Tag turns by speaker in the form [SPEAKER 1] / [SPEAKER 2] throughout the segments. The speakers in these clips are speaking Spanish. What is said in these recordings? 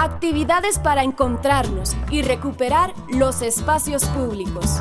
[SPEAKER 1] actividades para encontrarnos y recuperar los espacios públicos.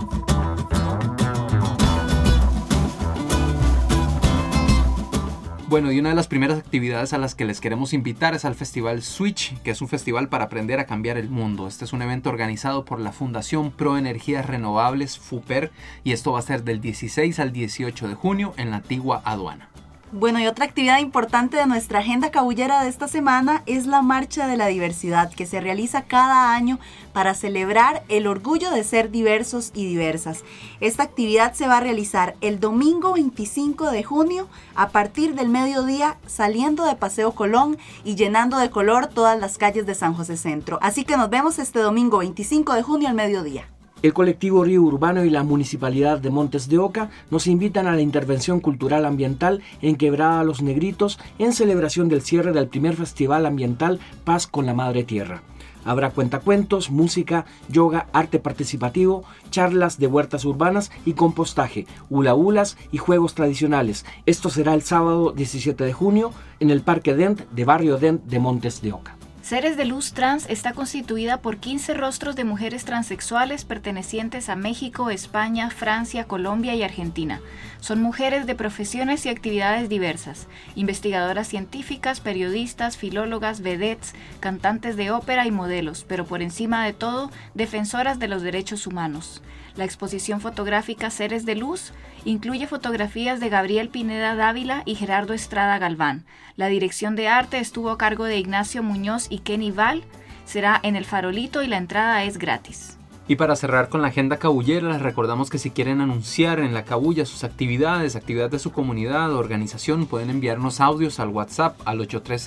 [SPEAKER 2] Bueno, y una de las primeras actividades a las que les queremos invitar es al Festival Switch, que es un festival para aprender a cambiar el mundo. Este es un evento organizado por la Fundación Pro Energías Renovables, FUPER, y esto va a ser del 16 al 18 de junio en la antigua aduana.
[SPEAKER 3] Bueno, y otra actividad importante de nuestra agenda cabullera de esta semana es la Marcha de la Diversidad, que se realiza cada año para celebrar el orgullo de ser diversos y diversas. Esta actividad se va a realizar el domingo 25 de junio a partir del mediodía, saliendo de Paseo Colón y llenando de color todas las calles de San José Centro. Así que nos vemos este domingo 25 de junio al mediodía.
[SPEAKER 4] El colectivo Río Urbano y la Municipalidad de Montes de Oca nos invitan a la intervención cultural ambiental en Quebrada Los Negritos en celebración del cierre del primer Festival Ambiental Paz con la Madre Tierra. Habrá cuentacuentos, música, yoga, arte participativo, charlas de huertas urbanas y compostaje, hula-hulas y juegos tradicionales. Esto será el sábado 17 de junio en el Parque Dent de Barrio Dent de Montes de Oca.
[SPEAKER 5] Seres de Luz Trans está constituida por 15 rostros de mujeres transexuales pertenecientes a México, España, Francia, Colombia y Argentina. Son mujeres de profesiones y actividades diversas, investigadoras científicas, periodistas, filólogas, vedettes, cantantes de ópera y modelos, pero por encima de todo, defensoras de los derechos humanos. La exposición fotográfica Seres de Luz incluye fotografías de Gabriel Pineda Dávila y Gerardo Estrada Galván. La dirección de arte estuvo a cargo de Ignacio Muñoz y Kenny Val. Será en el Farolito y la entrada es gratis.
[SPEAKER 2] Y para cerrar con la agenda cabullera, les recordamos que si quieren anunciar en la cabulla sus actividades de su comunidad o organización, pueden enviarnos audios al WhatsApp al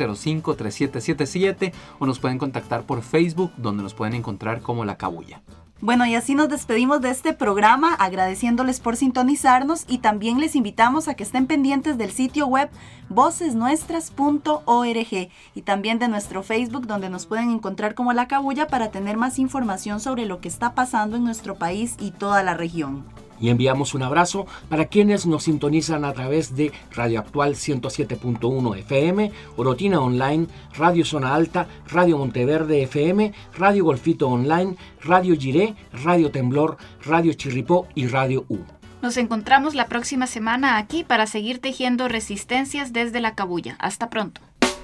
[SPEAKER 2] 8305-3777 o nos pueden contactar por Facebook, donde nos pueden encontrar como La Cabulla.
[SPEAKER 3] Bueno, y así nos despedimos de este programa, agradeciéndoles por sintonizarnos y también les invitamos a que estén pendientes del sitio web vocesnuestras.org y también de nuestro Facebook, donde nos pueden encontrar como La Cabulla para tener más información sobre lo que está pasando en nuestro país y toda la región.
[SPEAKER 4] Y enviamos un abrazo para quienes nos sintonizan a través de Radio Actual 107.1 FM, Orotina Online, Radio Zona Alta, Radio Monteverde FM, Radio Golfito Online, Radio Giré, Radio Temblor, Radio Chirripó y Radio U.
[SPEAKER 5] Nos encontramos la próxima semana aquí para seguir tejiendo resistencias desde La Cabulla. Hasta pronto.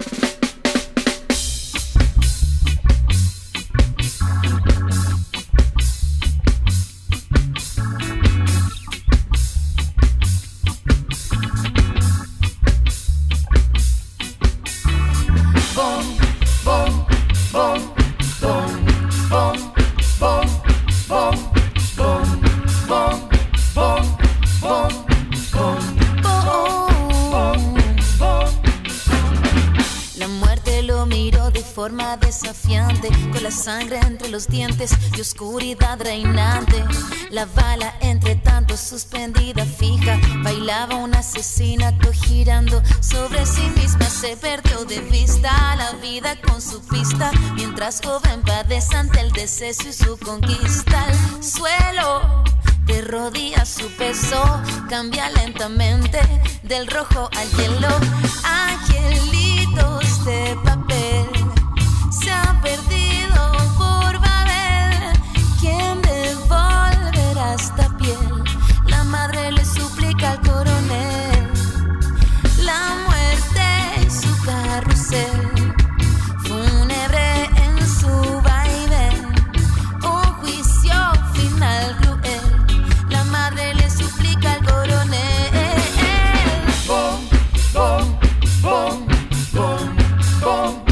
[SPEAKER 6] Forma desafiante, con la sangre entre los dientes y oscuridad reinante. La bala entre tanto suspendida fija, bailaba un asesinato girando sobre sí misma. Se perdió de vista la vida con su pista, mientras joven padece ante el deceso y su conquista. El suelo de rodillas su peso cambia lentamente del rojo al hielo. Angelitos de papel se ha perdido por Babel. ¿Quién devolverá esta piel? La madre le suplica al coronel. La muerte y su carrusel, fúnebre en su vaivén. Un juicio final cruel. La madre le suplica al coronel. Bom, bom, bom, bom, bom.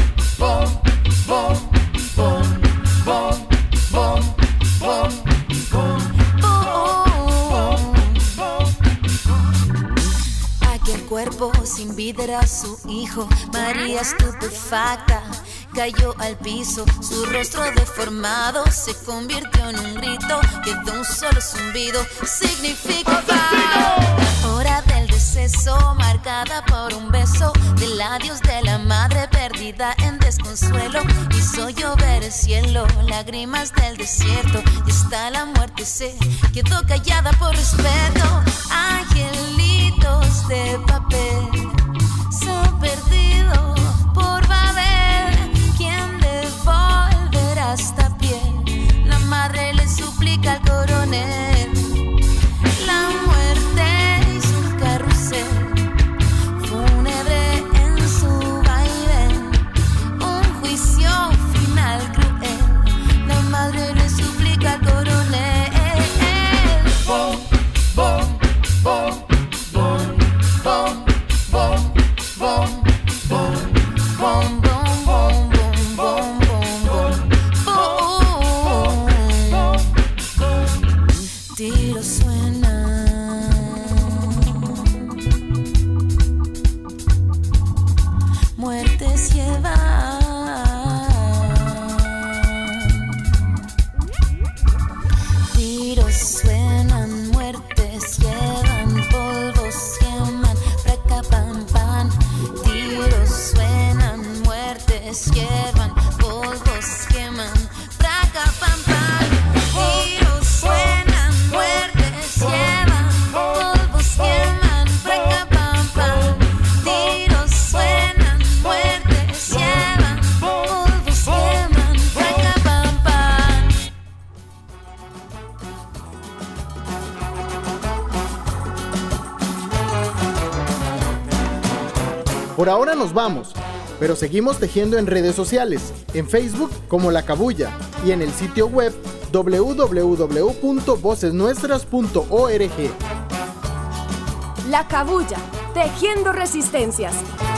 [SPEAKER 6] Aquel cuerpo sin vida era su hijo. María estupefacta cayó al piso. Su rostro deformado se convirtió en un grito que de un solo zumbido significaba la hora del deceso, marcada por un beso del adiós de la madre perdida en desconsuelo. Hizo llover el cielo, lágrimas del desierto, y hasta la muerte se quedó callada por respeto. Angelitos de papel se han perdido por Babel. ¿Quién devolverá muertes llevan. Tiros suenan, muertes llevan, polvos queman, praca pam pam. Tiros suenan, muertes llevan, polvos queman, praca pam pam. Tiros suenan, muertes llevan, polvos queman, praca pam pam. Tiros suenan, muertes llevan, polvos queman, praca pam pam.
[SPEAKER 7] Por ahora nos vamos, pero seguimos tejiendo en redes sociales, en Facebook como La Cabuya y en el sitio web www.vocesnuestras.org.
[SPEAKER 1] La Cabuya, tejiendo resistencias.